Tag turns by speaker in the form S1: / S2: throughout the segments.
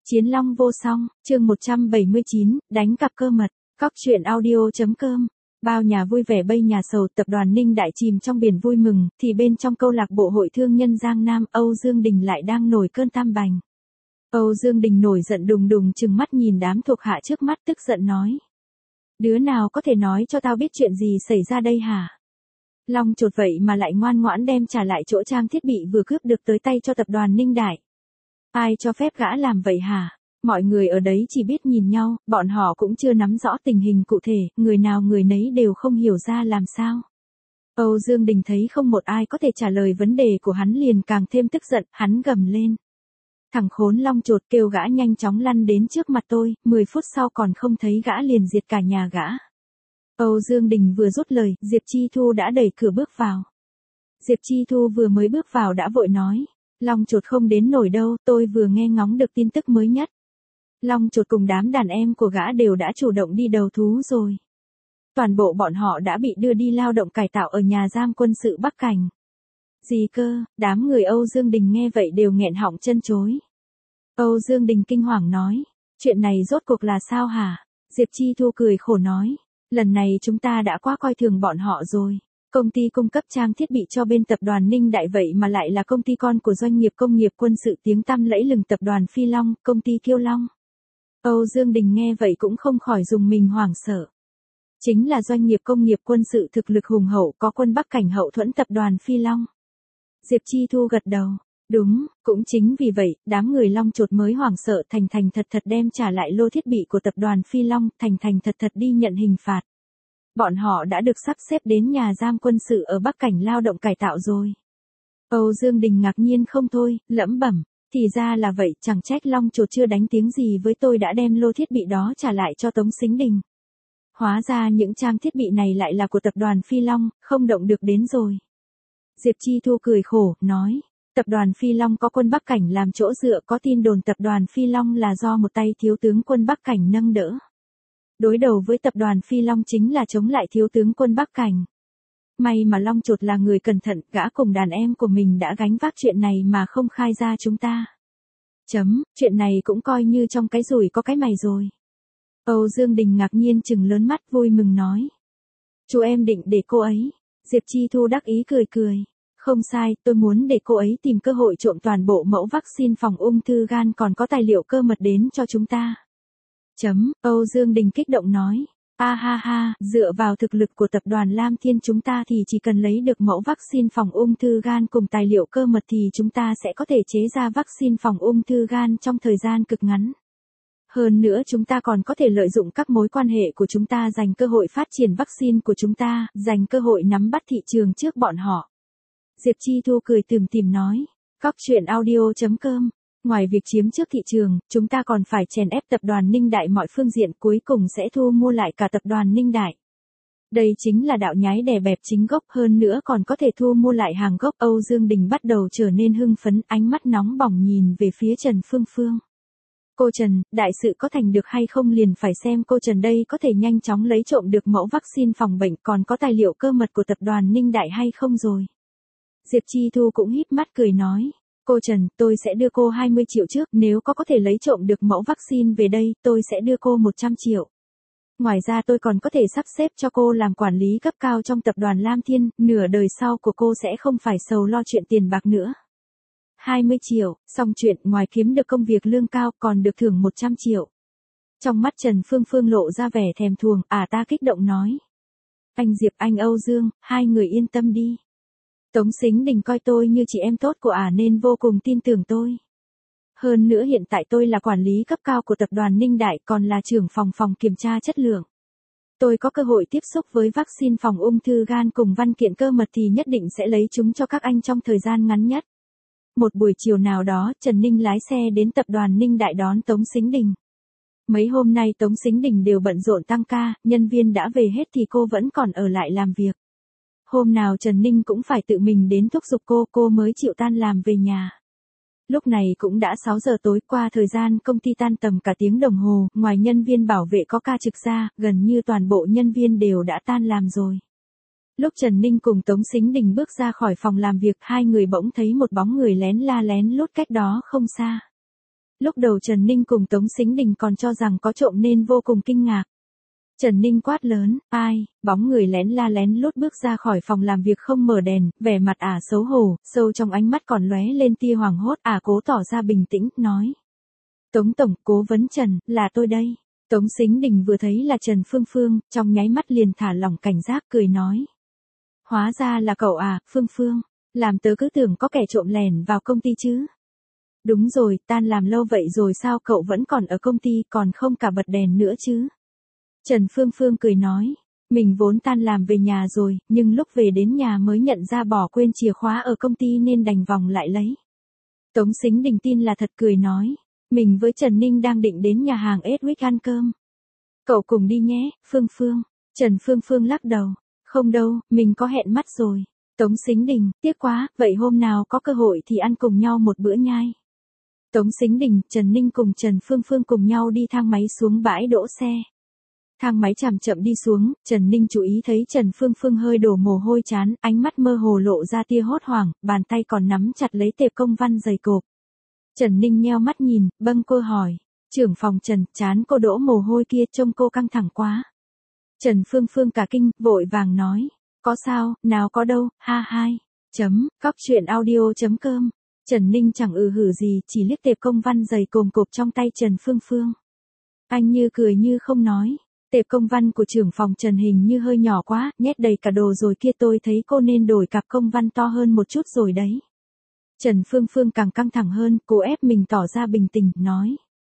S1: Chiến long vô song, chương 179, đánh cặp cơ mật, cóc truyện audio.com. Bao nhà vui vẻ bây nhà sầu, tập đoàn Ninh Đại chìm trong biển vui mừng, thì bên trong câu lạc bộ hội thương nhân Giang Nam, Âu Dương Đình lại đang nổi cơn tam bành. Âu Dương Đình nổi giận đùng đùng trừng mắt nhìn đám thuộc hạ trước mắt tức giận nói. Đứa nào có thể nói cho tao biết chuyện gì xảy ra đây hả? Long chột vậy mà lại ngoan ngoãn đem trả lại chỗ trang thiết bị vừa cướp được tới tay cho tập đoàn Ninh Đại. Ai cho phép gã làm vậy hả? Mọi người ở đấy chỉ biết nhìn nhau, bọn họ cũng chưa nắm rõ tình hình cụ thể, người nào người nấy đều không hiểu ra làm sao. Âu Dương Đình thấy không một ai có thể trả lời vấn đề của hắn liền càng thêm tức giận, hắn gầm lên. Thằng khốn long chột, kêu gã nhanh chóng lăn đến trước mặt tôi, 10 phút sau còn không thấy gã liền diệt cả nhà gã. Âu Dương Đình vừa dứt lời, Diệp Chi Thu đã đẩy cửa bước vào. Diệp Chi Thu vừa mới bước vào đã vội nói. Long chột không đến nổi đâu, tôi vừa nghe ngóng được tin tức mới nhất. Long chột cùng đám đàn em của gã đều đã chủ động đi đầu thú rồi. Toàn bộ bọn họ đã bị đưa đi lao động cải tạo ở nhà giam quân sự Bắc Cảnh. Gì cơ? Đám người Âu Dương Đình nghe vậy đều nghẹn họng chân chối. Âu Dương Đình kinh hoàng nói, chuyện này rốt cuộc là sao hả? Diệp Chi Thu cười khổ nói, lần này chúng ta đã quá coi thường bọn họ rồi. Công ty cung cấp trang thiết bị cho bên tập đoàn Ninh Đại vậy mà lại là công ty con của doanh nghiệp công nghiệp quân sự tiếng tăm lẫy lừng tập đoàn Phi Long, công ty Kiêu Long. Âu Dương Đình nghe vậy cũng không khỏi dùng mình hoảng sợ. Chính là doanh nghiệp công nghiệp quân sự thực lực hùng hậu có quân Bắc Cảnh hậu thuẫn tập đoàn Phi Long. Diệp Chi Thu gật đầu. Đúng, cũng chính vì vậy, đám người Long chột mới hoảng sợ thành thật đem trả lại lô thiết bị của tập đoàn Phi Long, thành thật đi nhận hình phạt. Bọn họ đã được sắp xếp đến nhà giam quân sự ở Bắc Cảnh lao động cải tạo rồi. Âu Dương Đình ngạc nhiên không thôi, lẩm bẩm, thì ra là vậy, chẳng trách Long chột chưa đánh tiếng gì với tôi đã đem lô thiết bị đó trả lại cho Tống Sính Đình. Hóa ra những trang thiết bị này lại là của tập đoàn Phi Long, không động được đến rồi. Diệp Chi Thu cười khổ, nói, tập đoàn Phi Long có quân Bắc Cảnh làm chỗ dựa, có tin đồn tập đoàn Phi Long là do một tay thiếu tướng quân Bắc Cảnh nâng đỡ. Đối đầu với tập đoàn Phi Long chính là chống lại thiếu tướng quân Bắc Cảnh. May mà Long chột là người cẩn thận, gã cùng đàn em của mình đã gánh vác chuyện này mà không khai ra chúng ta. Chuyện này cũng coi như trong cái rủi có cái mày rồi. Âu Dương Đình ngạc nhiên trừng lớn mắt vui mừng nói. Chú em định để cô ấy. Diệp Chi Thu đắc ý cười. Không sai, tôi muốn để cô ấy tìm cơ hội trộm toàn bộ mẫu vaccine phòng ung thư gan còn có tài liệu cơ mật đến cho chúng ta. Âu Dương Đình kích động nói. Ha, dựa vào thực lực của tập đoàn Lam Thiên chúng ta thì chỉ cần lấy được mẫu vaccine phòng ung thư gan cùng tài liệu cơ mật thì chúng ta sẽ có thể chế ra vaccine phòng ung thư gan trong thời gian cực ngắn. Hơn nữa chúng ta còn có thể lợi dụng các mối quan hệ của chúng ta giành cơ hội phát triển vaccine của chúng ta, giành cơ hội nắm bắt thị trường trước bọn họ. Diệp Chi Thu cười tủm tỉm nói. Cóc truyện audio.com. Ngoài việc chiếm trước thị trường, chúng ta còn phải chèn ép tập đoàn Ninh Đại mọi phương diện, cuối cùng sẽ thu mua lại cả tập đoàn Ninh Đại. Đây chính là đạo nhái đè bẹp chính gốc, hơn nữa còn có thể thu mua lại hàng gốc. Âu Dương Đình bắt đầu trở nên hưng phấn, ánh mắt nóng bỏng nhìn về phía Trần Phương Phương. Cô Trần, đại sự có thành được hay không liền phải xem cô Trần đây có thể nhanh chóng lấy trộm được mẫu vaccine phòng bệnh còn có tài liệu cơ mật của tập đoàn Ninh Đại hay không rồi. Diệp Chi Thu cũng híp mắt cười nói. Cô Trần, tôi sẽ đưa cô 20 triệu trước, nếu có thể lấy trộm được mẫu vaccine về đây, tôi sẽ đưa cô 100 triệu. Ngoài ra tôi còn có thể sắp xếp cho cô làm quản lý cấp cao trong tập đoàn Lam Thiên, nửa đời sau của cô sẽ không phải sầu lo chuyện tiền bạc nữa. 20 triệu, xong chuyện, ngoài kiếm được công việc lương cao còn được thưởng 100 triệu. Trong mắt Trần Phương Phương lộ ra vẻ thèm thuồng, ta kích động nói. Anh Diệp, anh Âu Dương, hai người yên tâm đi. Tống Sính Đình coi tôi như chị em tốt của nên vô cùng tin tưởng tôi. Hơn nữa hiện tại tôi là quản lý cấp cao của tập đoàn Ninh Đại còn là trưởng phòng kiểm tra chất lượng. Tôi có cơ hội tiếp xúc với vaccine phòng ung thư gan cùng văn kiện cơ mật thì nhất định sẽ lấy chúng cho các anh trong thời gian ngắn nhất. Một buổi chiều nào đó, Trần Ninh lái xe đến tập đoàn Ninh Đại đón Tống Sính Đình. Mấy hôm nay Tống Sính Đình đều bận rộn tăng ca, nhân viên đã về hết thì cô vẫn còn ở lại làm việc. Hôm nào Trần Ninh cũng phải tự mình đến thúc giục cô mới chịu tan làm về nhà. Lúc này cũng đã 6 giờ tối, qua thời gian công ty tan tầm cả tiếng đồng hồ, ngoài nhân viên bảo vệ có ca trực ra, gần như toàn bộ nhân viên đều đã tan làm rồi. Lúc Trần Ninh cùng Tống Sính Đình bước ra khỏi phòng làm việc, hai người bỗng thấy một bóng người lén la lén lút cách đó không xa. Lúc đầu Trần Ninh cùng Tống Sính Đình còn cho rằng có trộm nên vô cùng kinh ngạc. Trần Ninh quát lớn, ai, bóng người lén la lén lút bước ra khỏi phòng làm việc không mở đèn, vẻ mặt xấu hổ, sâu trong ánh mắt còn lóe lên tia hoảng hốt, cố tỏ ra bình tĩnh, nói. Tống Tổng, Cố vấn Trần, là tôi đây. Tống Sính Đình vừa thấy là Trần Phương Phương, trong nháy mắt liền thả lỏng cảnh giác cười nói. Hóa ra là cậu Phương Phương, làm tớ cứ tưởng có kẻ trộm lẻn vào công ty chứ. Đúng rồi, tan làm lâu vậy rồi sao cậu vẫn còn ở công ty còn không cả bật đèn nữa chứ. Trần Phương Phương cười nói, mình vốn tan làm về nhà rồi, nhưng lúc về đến nhà mới nhận ra bỏ quên chìa khóa ở công ty nên đành vòng lại lấy. Tống Sính Đình tin là thật cười nói, mình với Trần Ninh đang định đến nhà hàng Edwick ăn cơm. Cậu cùng đi nhé, Phương Phương. Trần Phương Phương lắc đầu, không đâu, mình có hẹn mắt rồi. Tống Sính Đình, tiếc quá, vậy hôm nào có cơ hội thì ăn cùng nhau một bữa nhai. Tống Sính Đình, Trần Ninh cùng Trần Phương Phương cùng nhau đi thang máy xuống bãi đỗ xe. Thang máy chậm chậm đi xuống, Trần Ninh chú ý thấy Trần Phương Phương hơi đổ mồ hôi trán, ánh mắt mơ hồ lộ ra tia hốt hoảng, bàn tay còn nắm chặt lấy tệp công văn dày cộp. Trần Ninh nheo mắt nhìn, bâng quơ hỏi, trưởng phòng Trần, trán cô đổ mồ hôi kia trông cô căng thẳng quá. Trần Phương Phương cả kinh, vội vàng nói, có sao, nào có đâu, ha hai. Cóc truyện audio.com. Trần Ninh chẳng hử gì, chỉ liếc tệp công văn dày cồm cộp trong tay Trần Phương Phương. Anh như cười như không nói. Tệp công văn của trưởng phòng Trần hình như hơi nhỏ quá, nhét đầy cả đồ rồi kia, tôi thấy cô nên đổi cặp công văn to hơn một chút rồi đấy. Trần Phương Phương càng căng thẳng hơn, cô ép mình tỏ ra bình tĩnh, nói.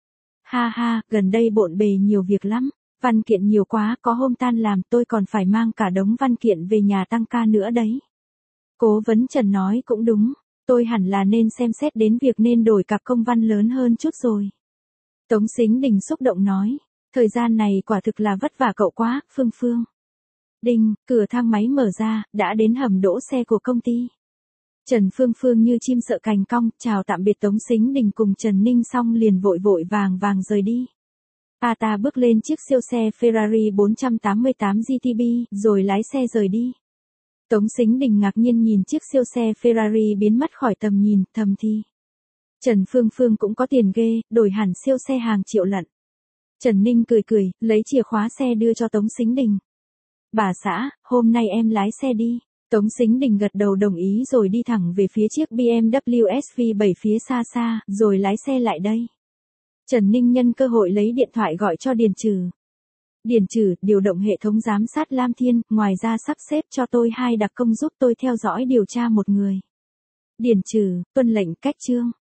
S1: Ha ha, gần đây bộn bề nhiều việc lắm, văn kiện nhiều quá, có hôm tan làm tôi còn phải mang cả đống văn kiện về nhà tăng ca nữa đấy. Cố vấn Trần nói cũng đúng, tôi hẳn là nên xem xét đến việc nên đổi cặp công văn lớn hơn chút rồi. Tống Sính Đình xúc động nói. Thời gian này quả thực là vất vả cậu quá, Phương Phương. Đinh, cửa thang máy mở ra, đã đến hầm đỗ xe của công ty. Trần Phương Phương như chim sợ cành cong, chào tạm biệt Tống Sính Đình cùng Trần Ninh xong liền vội vàng rời đi. Ta bước lên chiếc siêu xe Ferrari 488 GTB, rồi lái xe rời đi. Tống Sính Đình ngạc nhiên nhìn chiếc siêu xe Ferrari biến mất khỏi tầm nhìn, thầm thì. Trần Phương Phương cũng có tiền ghê, đổi hẳn siêu xe hàng triệu lận. Trần Ninh cười, lấy chìa khóa xe đưa cho Tống Sính Đình. Bà xã, hôm nay em lái xe đi. Tống Sính Đình gật đầu đồng ý rồi đi thẳng về phía chiếc BMW SV7 phía xa, rồi lái xe lại đây. Trần Ninh nhân cơ hội lấy điện thoại gọi cho Điền Trừ. Điền Trừ, điều động hệ thống giám sát Lam Thiên, ngoài ra sắp xếp cho tôi 2 đặc công giúp tôi theo dõi điều tra một người. Điền Trừ, tuân lệnh, cách chương.